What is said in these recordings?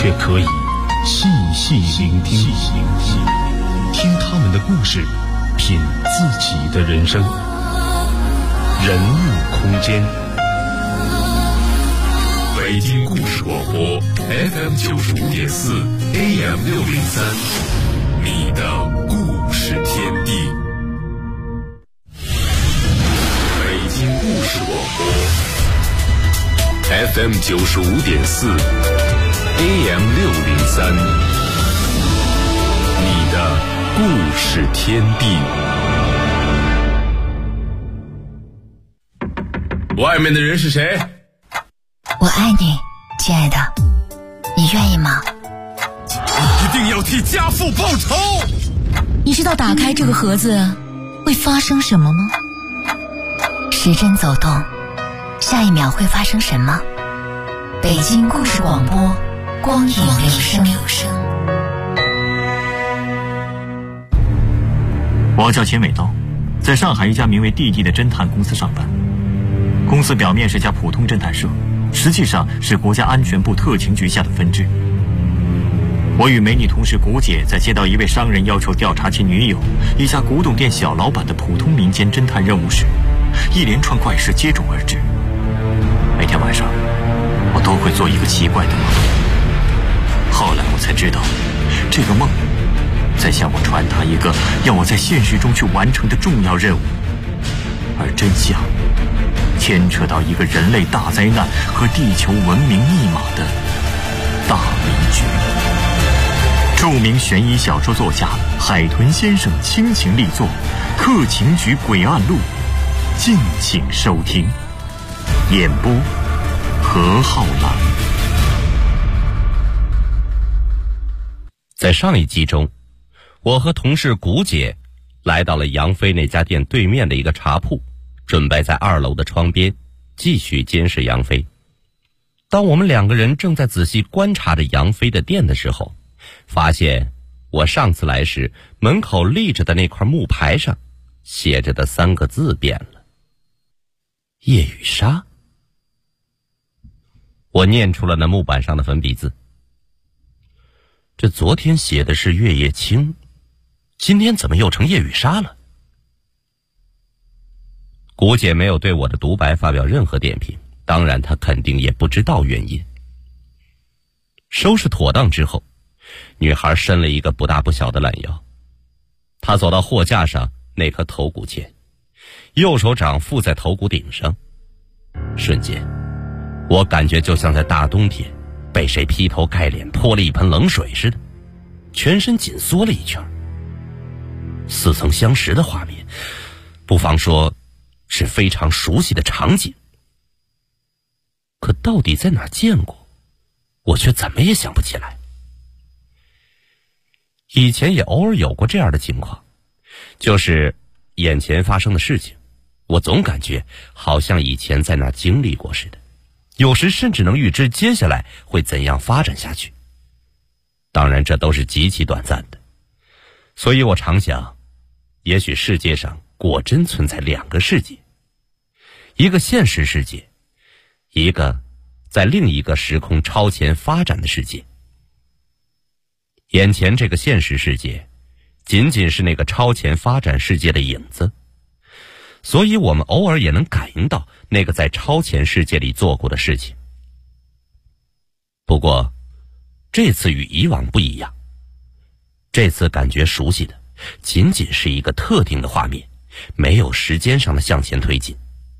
却可以细细聆听，听他们的故事，品自己的人生。人物空间， 北京故事广播 FM 95.4 AM 603，你的故事天地。北京故事广播 FM 95.4 AM 603，你的故事天地。外面的人是谁？ 我爱你，亲爱的，你愿意吗？ 一定要替家父报仇！ 你知道打开这个盒子会发生什么吗？时针走动，下一秒会发生什么？北京故事广播，光影留声。 我叫钱伟道，在上海一家名为弟弟的侦探公司上班。公司表面是家普通侦探社，实际上是国家安全部特勤局下的分支。我与美女同事古姐在接到一位商人要求调查其女友一家古董店小老板的普通民间侦探任务时，一连串怪事接踵而至。每天晚上我都会做一个奇怪的梦，后来我才知道，这个梦在向我传达一个要我在现实中去完成的重要任务，而真相牵扯到一个人类大灾难和地球文明密码的大迷局。著名悬疑小说作家海豚先生倾情力作《特勤局诡案录》，敬请收听。演播何浩然。 在上一集中，我和同事古姐来到了杨飞那家店对面的一个茶铺，准备在2楼的窗边继续监视杨飞。当我们2个人正在仔细观察着杨飞的店的时候，发现我上次来时门口立着的那块木牌上写着的3个字变了：叶雨莎。我念出了那木板上的粉笔字，这昨天写的是月夜清，今天怎么又成叶雨莎了？古姐没有对我的独白发表任何点评，当然她肯定也不知道原因。收拾妥当之后，女孩伸了一个不大不小的懒腰，她走到货架上那颗头骨前，右手掌附在头骨顶上，瞬间我感觉就像在大冬天被谁劈头盖脸泼了一盆冷水似的，全身紧缩了一圈。似曾相识的画面，不妨说是非常熟悉的场景，可到底在哪儿见过，我却怎么也想不起来。以前也偶尔有过这样的情况，就是眼前发生的事情，我总感觉好像以前在那儿经历过似的，有时甚至能预知接下来会怎样发展下去。当然这都是极其短暂的，所以我常想，也许世界上果真存在2个世界，一个现实世界，一个在另一个时空超前发展的世界。眼前这个现实世界仅仅是那个超前发展世界的影子，所以我们偶尔也能感应到那个在超前世界里做过的事情。不过这次与以往不一样，这次感觉熟悉的仅仅是一个特定的画面，没有时间上的向前推进。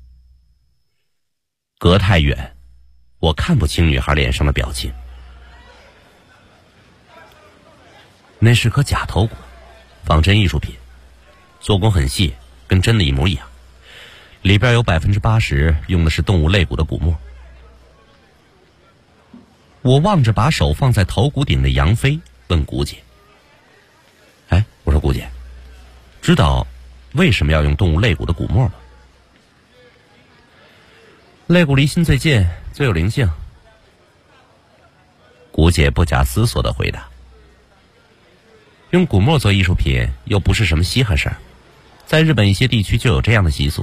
隔太远，我看不清女孩脸上的表情。那是颗假头骨，仿真艺术品，做工很细，跟真的一模一样，里边有80%用的是动物肋骨的骨末。我望着把手放在头骨顶的杨飞，问古姐：我说古姐，知道为什么要用动物肋骨的骨末吗？肋骨离心最近，最有灵性。古姐不假思索地回答：用骨末做艺术品又不是什么稀罕事儿，在日本一些地区就有这样的习俗。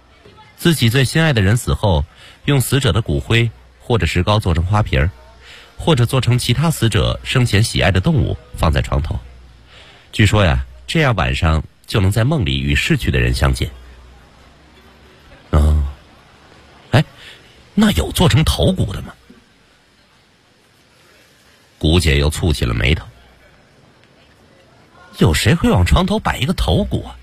自己最心爱的人死后，用死者的骨灰或者石膏做成花瓶， 或者做成其他死者生前喜爱的动物放在床头。据说呀，这样晚上就能在梦里与逝去的人相见。哎，那有做成头骨的吗？古姐又蹙起了眉头。有谁会往床头摆一个头骨啊？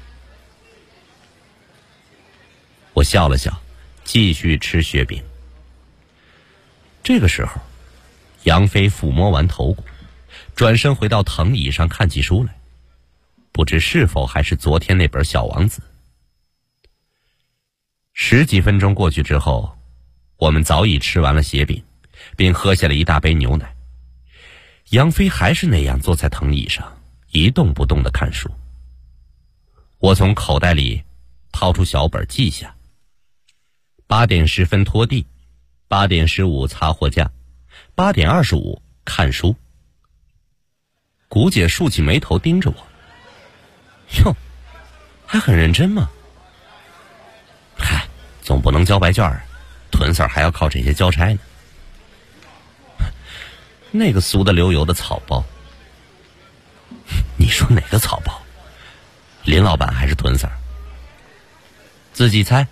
我笑了笑，继续吃雪饼。这个时候，杨飞抚摸完头骨，转身回到藤椅上看起书来，不知是否还是昨天那本《小王子》。10几分钟过去之后，我们早已吃完了雪饼，并喝下了一大杯牛奶。杨飞还是那样坐在藤椅上，一动不动地看书。我从口袋里掏出小本记下：8点10分拖地，8点15擦货架，8点25看书。古姐竖起眉头盯着我，哟，还很认真吗？嗨，总不能交白卷儿，屯Sir还要靠这些交差呢。那个俗得流油的草包，你说哪个草包？林老板还是屯Sir？自己猜。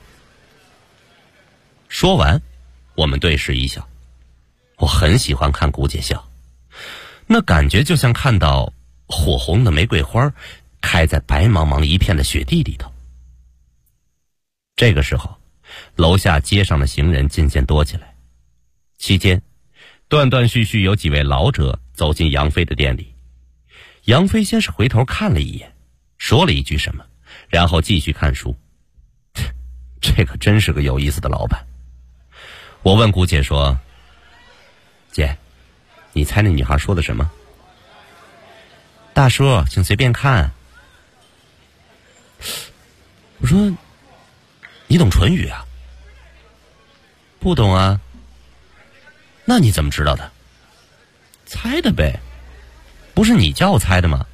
说完，我们对视一笑。我很喜欢看古姐笑，那感觉就像看到火红的玫瑰花开在白茫茫一片的雪地里头。这个时候，楼下街上的行人渐渐多起来，期间断断续续有几位老者走进杨飞的店里。杨飞先是回头看了一眼，说了一句什么，然后继续看书。这可真是个有意思的老板。我问古姐说：“姐，你猜那女孩说的什么？”大叔，请随便看。我说：“你懂唇语啊？”不懂啊。那你怎么知道的？猜的呗，不是你叫我猜的吗？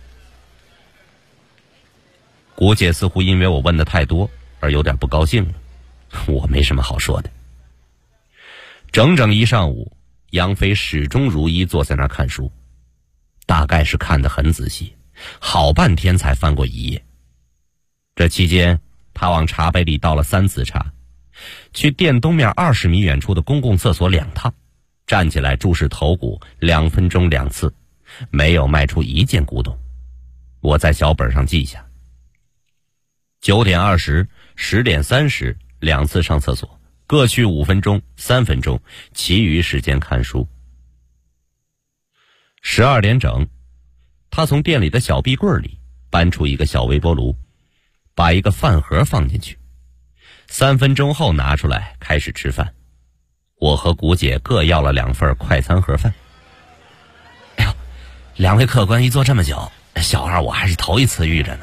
古姐似乎因为我问的太多而有点不高兴了，我没什么好说的。整整一上午，杨飞始终如一坐在那儿看书，大概是看得很仔细，好半天才翻过一页。这期间，他往茶杯里倒了3次茶，去店东面20米远处的公共厕所2趟，站起来注视头骨2分钟2次，没有迈出一件古董。我在小本上记下：9点20、10点30 2次上厕所，各去5分钟、3分钟，其余时间看书。12点整，他从店里的小壁柜里搬出一个小微波炉，把一个饭盒放进去，3分钟后拿出来开始吃饭。我和古姐各要了2份快餐盒饭。哎呦，2位客官一坐这么久，小二我还是头一次遇着呢。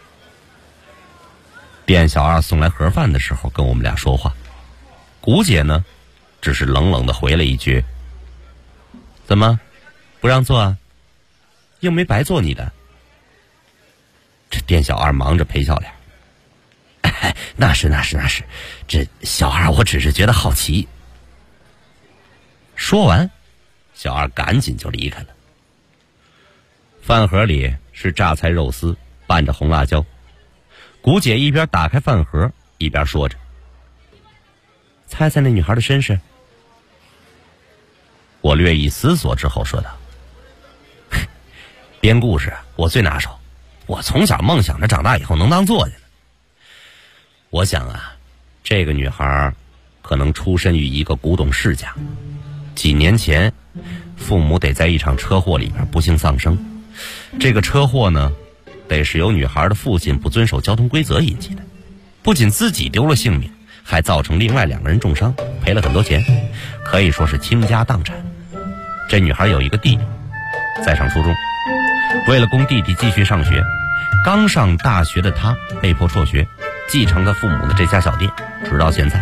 店小二送来盒饭的时候跟我们俩说话，古姐呢只是冷冷地回了一句：“怎么不让坐啊？又没白做你的。”这店小二忙着陪笑脸：“哎，那是，这小二我只是觉得好奇。”说完，小二赶紧就离开了。饭盒里是榨菜肉丝拌着红辣椒，古姐一边打开饭盒一边说着：“猜猜那女孩的身世？”我略一思索之后说道：“编故事我最拿手，我从小梦想着长大以后能当作家呢。我想啊，这个女孩可能出身于一个古董世家，几年前父母得在一场车祸里边不幸丧生，这个车祸呢得是由女孩的父亲不遵守交通规则引起的，不仅自己丢了性命，还造成另外2个人重伤，赔了很多钱，可以说是倾家荡产。这女孩有一个弟弟在上初中，为了供弟弟继续上学，刚上大学的他被迫辍学，继承了父母的这家小店，直到现在。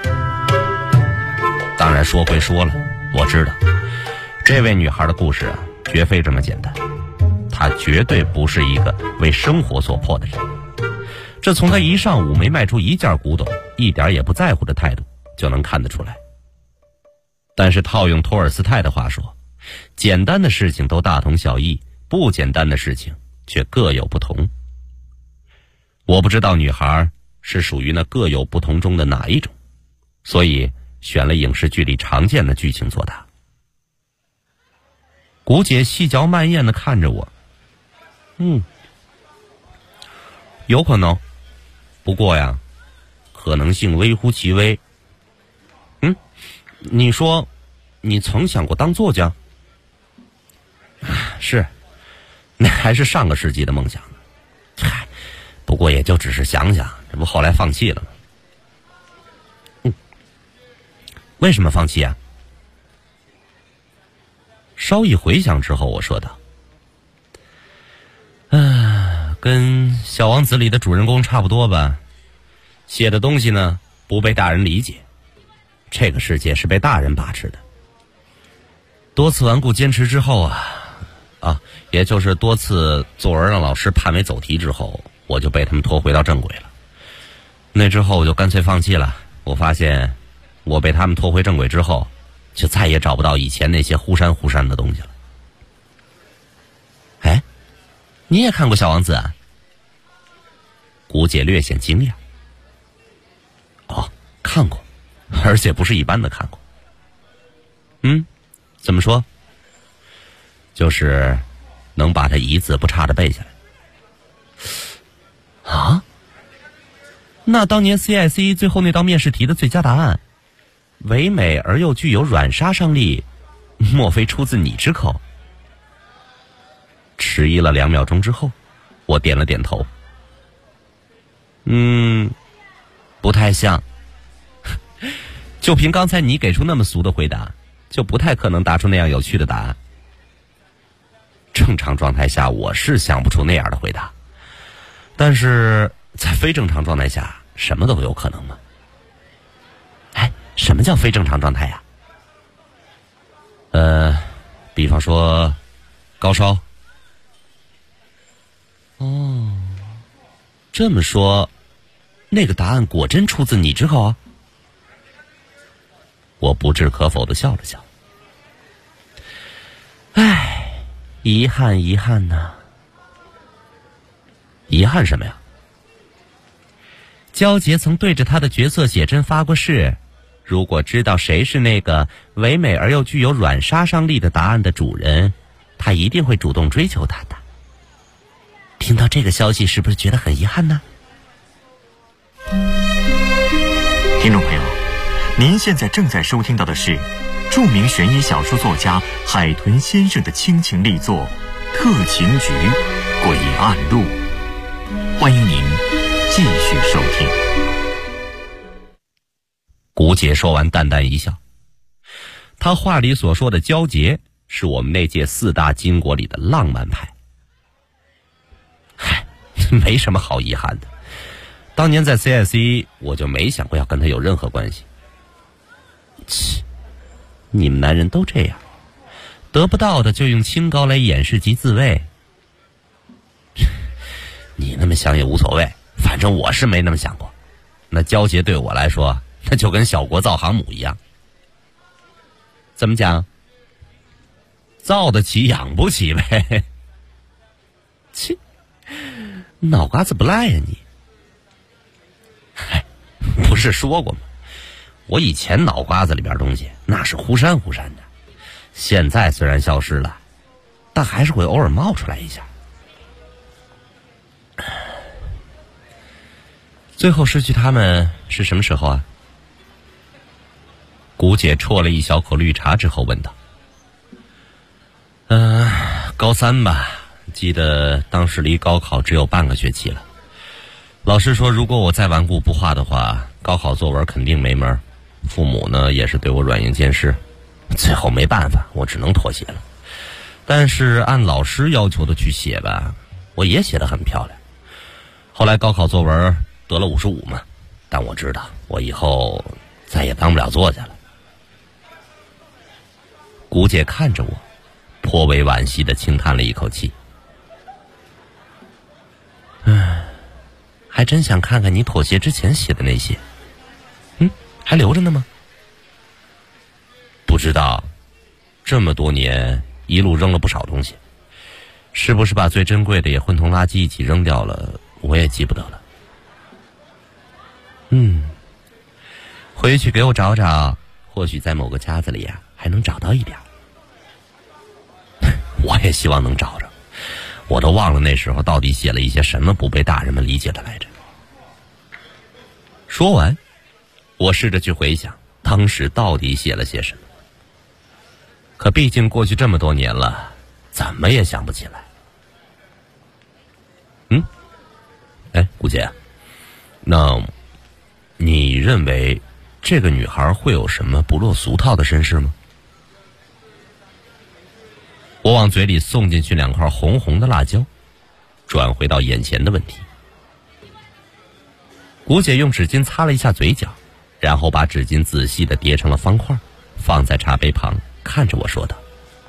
当然说归说了，我知道这位女孩的故事啊绝非这么简单，她绝对不是一个为生活所迫的人，这从她一上午没卖出一件古董，一点也不在乎的态度就能看得出来。但是套用托尔斯泰的话说， 简单的事情都大同小异，不简单的事情却各有不同。我不知道女孩是属于那各有不同中的哪一种，所以选了影视剧里常见的剧情作答。古姐细嚼慢咽地看着我，有可能，不过呀，可能性微乎其微。你说你曾想过当作家？是，那还是上个世纪的梦想呢。不过也就只是想想，这不后来放弃了吗？为什么放弃啊？稍一回想之后，我说道：跟《小王子》里的主人公差不多吧，写的东西呢不被大人理解，这个世界是被大人把持的。多次顽固坚持之后也就是多次作文让老师判为走题之后，我就被他们拖回到正轨了。那之后我就干脆放弃了。我发现我被他们拖回正轨之后，就再也找不到以前那些忽闪忽闪的东西了。哎，你也看过《小王子》啊？古姐略显惊讶。看过，而且不是一般的看过。怎么说？就是能把它一字不差的背下来。啊？那当年 CIC 最后那道面试题的最佳答案，唯美而又具有软杀伤力，莫非出自你之口？迟疑了2秒钟之后，我点了点头。不太像。就凭刚才你给出那么俗的回答，就不太可能答出那样有趣的答案。正常状态下我是想不出那样的回答，但是在非正常状态下什么都有可能吗？什么叫非正常状态呀？比方说高烧。这么说那个答案果真出自你之口啊？我不置可否地笑了笑。遗憾呐。遗憾什么呀？焦杰曾对着他的角色写真发过誓，如果知道谁是那个唯美而又具有软杀伤力的答案的主人，他一定会主动追求他的。听到这个消息是不是觉得很遗憾呢？ 听众朋友，您现在正在收听到的是著名悬疑小说作家海豚先生的倾情力作《特勤局诡案录》，欢迎您继续收听。 古姐说完淡淡一笑，她话里所说的焦杰是我们那届4大金国里的浪漫派。没什么好遗憾的，当年在 CIC 我就没想过要跟他有任何关系。你们男人都这样，得不到的就用清高来掩饰及自卫。你那么想也无所谓，反正我是没那么想过。那焦杰对我来说，那就跟小国造航母一样。怎么讲？造得起养不起呗。脑瓜子不赖呀你。不是说过吗？我以前脑瓜子里边东西那是忽闪忽闪的，现在虽然消失了，但还是会偶尔冒出来一下。最后失去他们是什么时候啊？古姐啜了一小口绿茶之后问道。高3吧，记得当时离高考只有半个学期了。老师说如果我再顽固不化的话，高考作文肯定没门。父母呢也是对我软硬兼施，最后没办法，我只能妥协了。但是按老师要求的去写吧，我也写得很漂亮。后来高考作文得了55嘛，但我知道我以后再也当不了作家了。古姐看着我，颇为惋惜地轻叹了一口气。还真想看看你妥协之前写的那些。还留着呢吗？不知道， 这么多年一路扔了不少东西，是不是把最珍贵的也混同垃圾一起扔掉了，我也记不得了。回去给我找找，或许在某个夹子里啊还能找到一点。我也希望能找着，我都忘了那时候到底写了一些什么不被大人们理解的来着。说完，我试着去回想当时到底写了些什么，可毕竟过去这么多年了，怎么也想不起来。顾姐，那你认为这个女孩会有什么不落俗套的身世吗？我往嘴里送进去2块红红的辣椒，转回到眼前的问题。古姐用纸巾擦了一下嘴角，然后把纸巾仔细地叠成了方块，放在茶杯旁，看着我说道：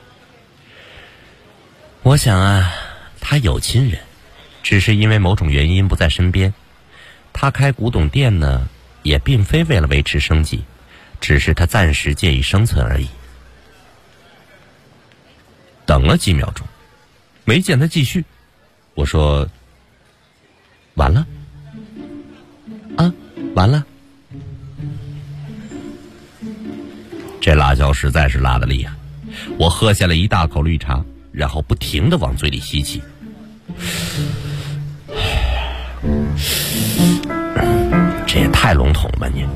我想啊，她有亲人，只是因为某种原因不在身边。她开古董店呢，也并非为了维持生计，只是她暂时借以生存而已。等了几秒钟，没见他继续，我说：完了啊，完了。这辣椒实在是辣得厉害，我喝下了一大口绿茶，然后不停地往嘴里吸气。这也太笼统了吧你！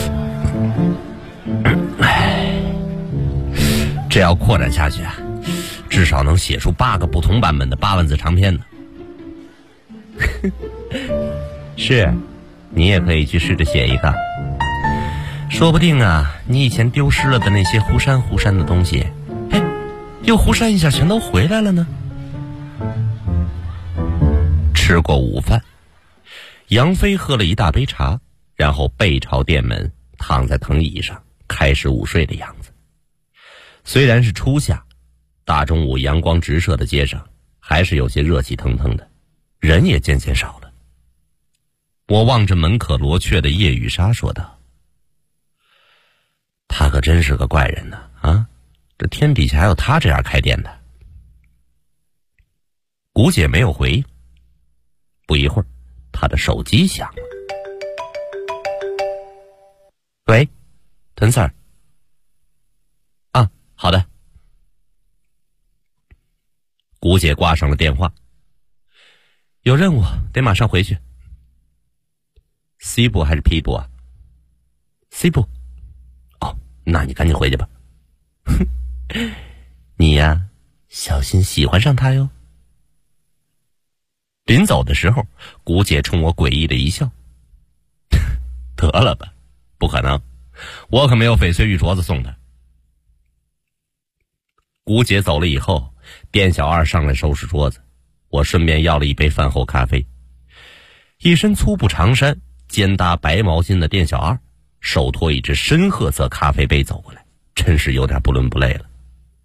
这要扩展下去啊，至少能写出8个不同版本的8万字长篇呢。是，你也可以去试着写一个，说不定啊，你以前丢失了的那些忽闪忽闪的东西，又忽闪一下全都回来了呢。吃过午饭，杨飞喝了一大杯茶，然后背朝店门，躺在藤椅上，开始午睡的样子。虽然是初夏，大中午阳光直射的街上还是有些热气腾腾的，人也渐渐少了。我望着门可罗雀的叶雨莎说道：他可真是个怪人呢啊！这天底下还有他这样开店的。古姐没有回应，不一会儿她的手机响了。喂，屯 Sir。啊，好的。古姐挂上了电话。有任务，得马上回去。C 部还是 P 部啊？ C 部。哦，那你赶紧回去吧。你呀，小心喜欢上他哟。临走的时候，古姐冲我诡异的一笑。得了吧，不可能，我可没有翡翠玉镯子送他。古姐走了以后，店小二上来收拾桌子，我顺便要了一杯饭后咖啡。一身粗布长衫，肩搭白毛巾的店小二，手托一只深褐色咖啡杯走过来，真是有点不伦不类了。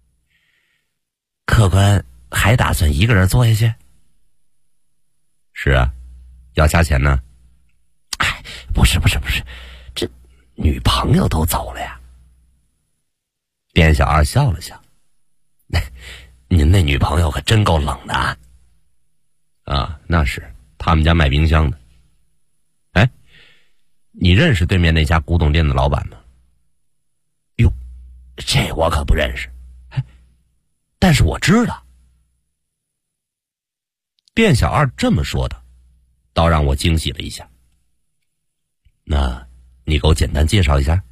客官还打算一个人坐下去？是啊，要加钱呢。哎，不是，这女朋友都走了呀。店小二笑了笑。您那女朋友可真够冷的啊。啊，那是，他们家卖冰箱的。哎，你认识对面那家古董店的老板吗？哟，这我可不认识。但是我知道。店小二这么说的，倒让我惊喜了一下。那你给我简单介绍一下。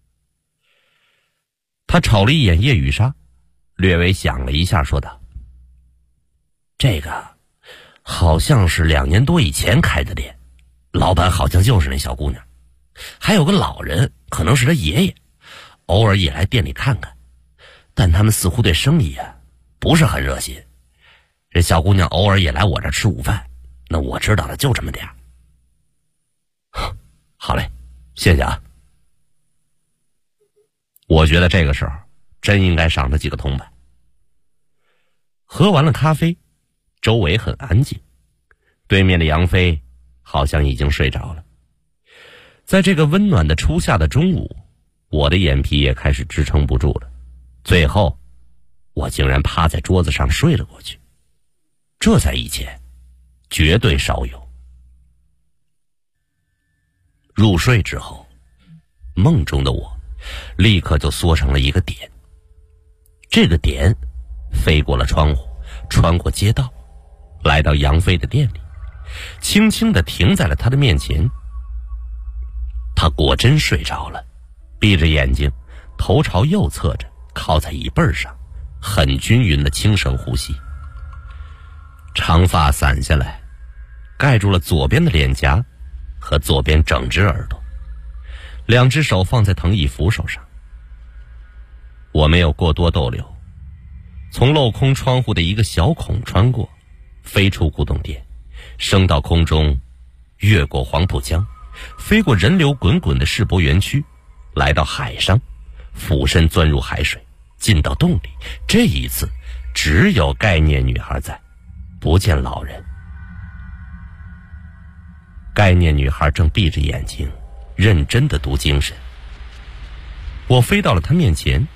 他瞅了一眼叶雨莎，略微想了一下，说道：这个好像是2年多以前开的店，老板好像就是那小姑娘，还有个老人，可能是他爷爷，偶尔也来店里看看，但他们似乎对生意啊不是很热心。这小姑娘偶尔也来我这吃午饭，那我知道的就这么点儿。好嘞，谢谢啊。我觉得这个时候真应该赏他几个铜板。喝完了咖啡，周围很安静，对面的杨飞好像已经睡着了。在这个温暖的初夏的中午，我的眼皮也开始支撑不住了，最后我竟然趴在桌子上睡了过去。这在以前绝对少有。入睡之后，梦中的我立刻就缩成了一个点，这个点飞过了窗户，穿过街道，来到杨飞的店里，轻轻地停在了他的面前。他果真睡着了，闭着眼睛，头朝右侧着，靠在椅背上，很均匀的轻声呼吸。长发散下来，盖住了左边的脸颊和左边整只耳朵，两只手放在藤椅扶手上。我没有过多逗留，从镂空窗户的一个小孔穿过，飞出古董店，升到空中，越过黄浦江，飞过人流滚滚的世博园区，来到海上，俯身钻入海水，进到洞里。这一次只有概念女孩在，不见老人。概念女孩正闭着眼睛认真地读精神。我飞到了她面前，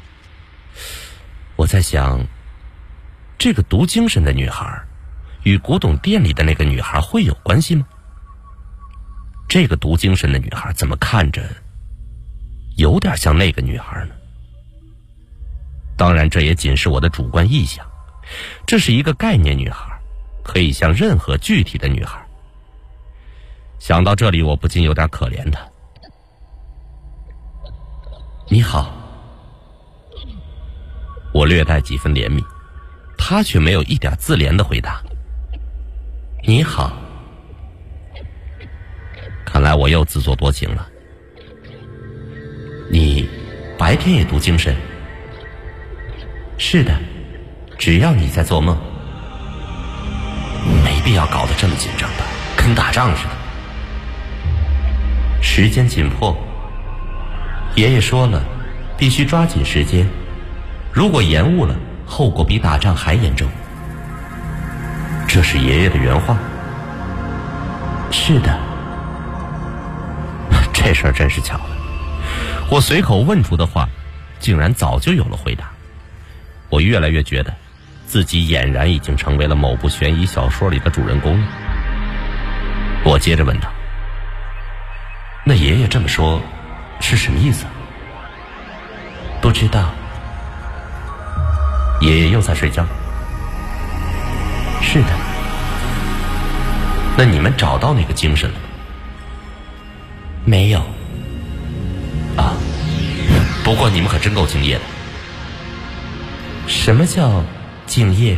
我在想，这个读精神的女孩与古董店里的那个女孩会有关系吗？这个读精神的女孩怎么看着有点像那个女孩呢？当然这也仅是我的主观臆想，这是一个概念女孩，可以像任何具体的女孩。想到这里，我不禁有点可怜她。你好。我略带几分怜悯，她却没有一点自怜的回答。你好。看来我又自作多情了。你白天也读精神？是的，只要你在做梦。没必要搞得这么紧张吧，跟打仗似的。时间紧迫，爷爷说了，必须抓紧时间，如果延误了，后果比打仗还严重。这是爷爷的原话。是的。这事儿真是巧了，我随口问出的话竟然早就有了回答。我越来越觉得自己俨然已经成为了某部悬疑小说里的主人公了。我接着问道，那爷爷这么说是什么意思？不知道。爷爷又在睡觉？是的。那你们找到那个精神了吗？没有。啊，不过你们可真够敬业的。什么叫敬业？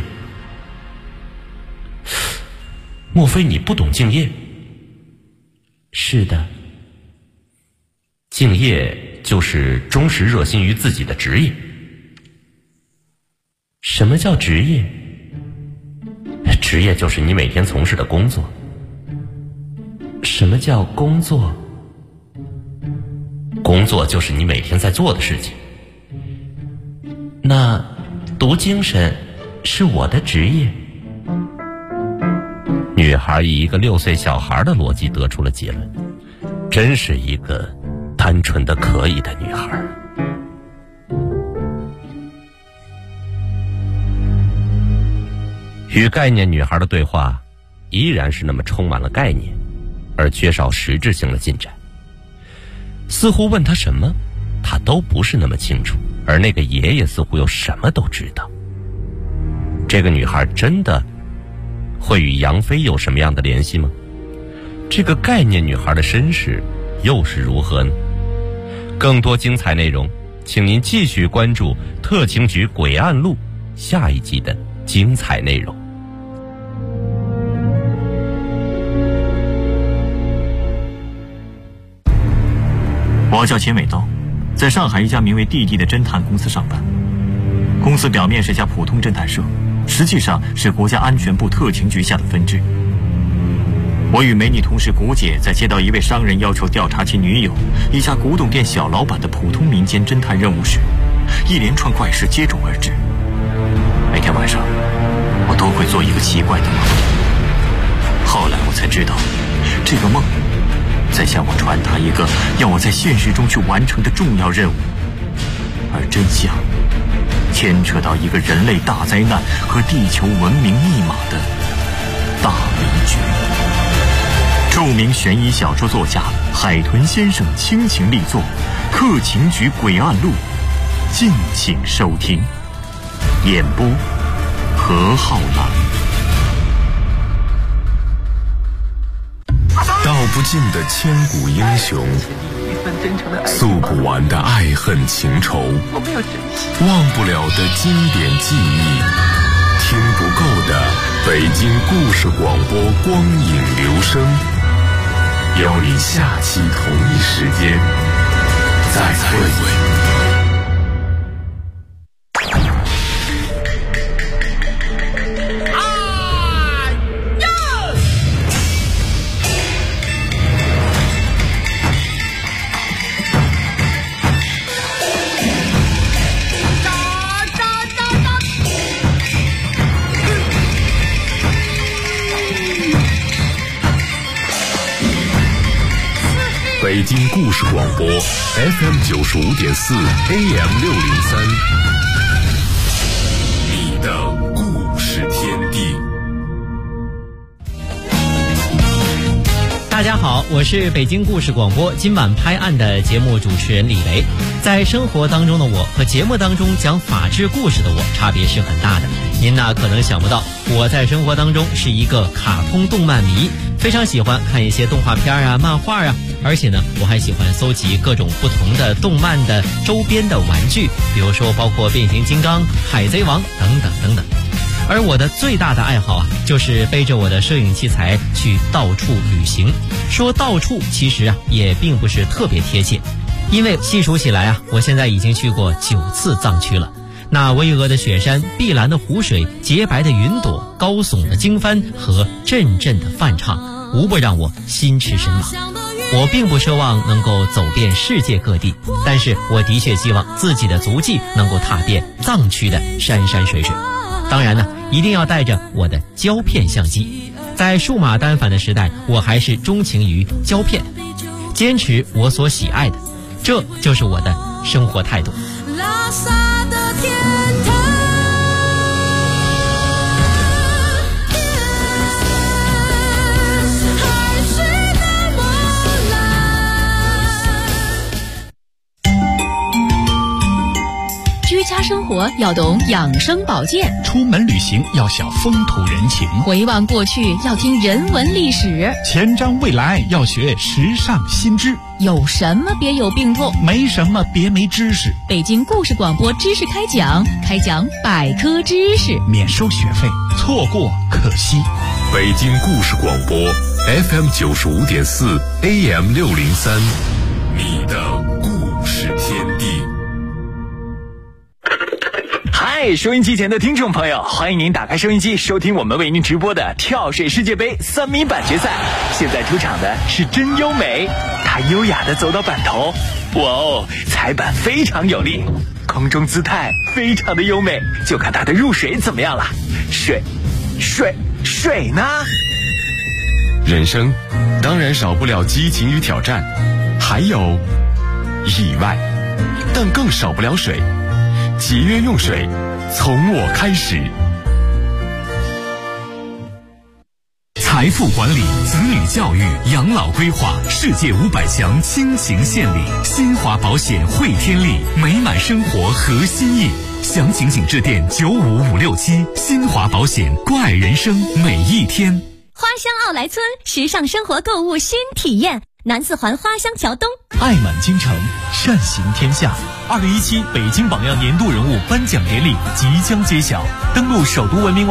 莫非你不懂敬业？是的。敬业就是忠实热心于自己的职业。什么叫职业？职业就是你每天从事的工作。什么叫工作？工作就是你每天在做的事情。那读精神是我的职业？女孩以一个6岁小孩的逻辑得出了结论，真是一个单纯的可以的女孩。与概念女孩的对话依然是那么充满了概念，而缺少实质性的进展。似乎问她什么，她都不是那么清楚，而那个爷爷似乎又什么都知道。这个女孩真的会与杨飞有什么样的联系吗？这个概念女孩的身世又是如何呢？更多精彩内容，请您继续关注《特情局诡案录》下一集的精彩内容。 我叫钱伟道，在上海一家名为弟弟的侦探公司上班。公司表面是家普通侦探社，实际上是国家安全部特情局下的分支。我与美女同事古姐在接到一位商人要求调查其女友一家古董店小老板的普通民间侦探任务时，一连串怪事接踵而至。每天晚上我都会做一个奇怪的梦，后来我才知道，这个梦在向我传达一个要我在现实中去完成的重要任务，而真相牵扯到一个人类大灾难和地球文明密码的大迷局。著名悬疑小说作家海豚先生倾情力作《克勤局诡案录》，敬请收听。演播何浩然。 道不尽的千古英雄，诉不完的爱恨情仇，忘不了的经典记忆，听不够的北京故事广播光影留声，邀你下期同一时间再会。北京故事广播 FM 95.4 AM 603，你的故事天地。 大家好，我是北京故事广播今晚拍案的节目主持人李雷。在生活当中的我和节目当中讲法治故事的我差别是很大的。您可能想不到，我在生活当中是一个卡通动漫迷，非常喜欢看一些动画片啊、漫画啊，而且呢，我还喜欢搜集各种不同的动漫的周边的玩具，比如说包括变形金刚、海贼王等等等等。而我的最大的爱好就是背着我的摄影器材去到处旅行。说到处其实也并不是特别贴切，因为细数起来我现在已经去过9次藏区了。那巍峨的雪山、碧蓝的湖水、洁白的云朵、高耸的经幡和阵阵的梵唱，无不让我心驰神往。我并不奢望能够走遍世界各地，但是我的确希望自己的足迹能够踏遍藏区的山山水水。当然呢，一定要带着我的胶片相机。在数码单反的时代，我还是钟情于胶片，坚持我所喜爱的，这就是我的生活态度。拉萨的天堂，海水的波澜。 居家生活要懂养生保健， 出门旅行要晓风土人情， 回望过去要听人文历史， 前瞻未来要学时尚新知。 有什么别有病痛， 没什么别没知识。 北京故事广播知识开讲，开讲百科知识， 免收学费，错过可惜。 北京故事广播 FM 95.4 AM 603，你的故事天地。 嗨，收音机前的听众朋友，欢迎您打开收音机，收听我们为您直播的跳水世界杯3米板决赛。现在出场的是真优美，她优雅地走到板头，哇哦，踩板非常有力，空中姿态非常的优美，就看她的入水怎么样了。水呢？ 人生当然少不了激情与挑战，还有意外，但更少不了水。节约用水，从我开始。 财富管理、子女教育、养老规划，世界500强倾情献礼，新华保险汇天利，美满生活核心意。详情请致电95567，新华保险，关爱人生每一天。 花乡奥莱村时尚生活购物新体验，南四环花乡桥东， 爱满京城，善行天下。2017北京榜样年度人物颁奖典礼即将揭晓，登录首都文明网